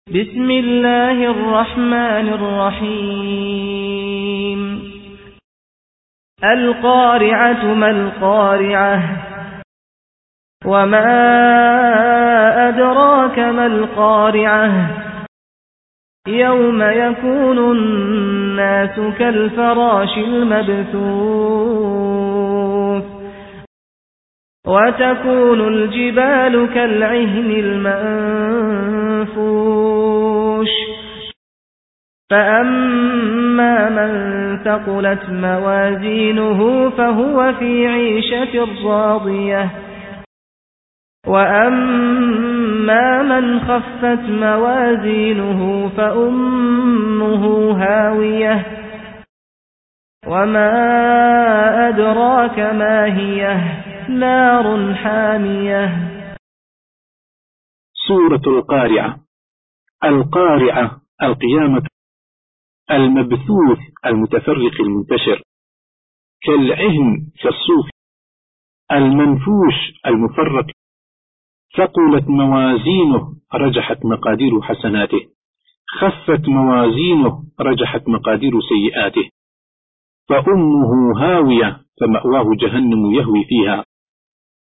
بسم الله الرحمن الرحيم القارعة ما القارعة وما أدراك ما القارعة يوم يكون الناس كالفراش المبثوث وتكون الجبال كالعهن المنفوش فأما من ثقلت موازينه فهو في عيشة راضية وأما من خفت موازينه فأمه هاوية وما أدراك ما هي نار حامية. سورة القارعة. القارعة القيامة، المبثوث المتفرق المنتشر، كالعهن كالصوف، المنفوش المفرق، ثقلت موازينه رجحت مقادير حسناته، خفت موازينه رجحت مقادير سيئاته، فأمه هاوية فمأواه جهنم يهوي فيها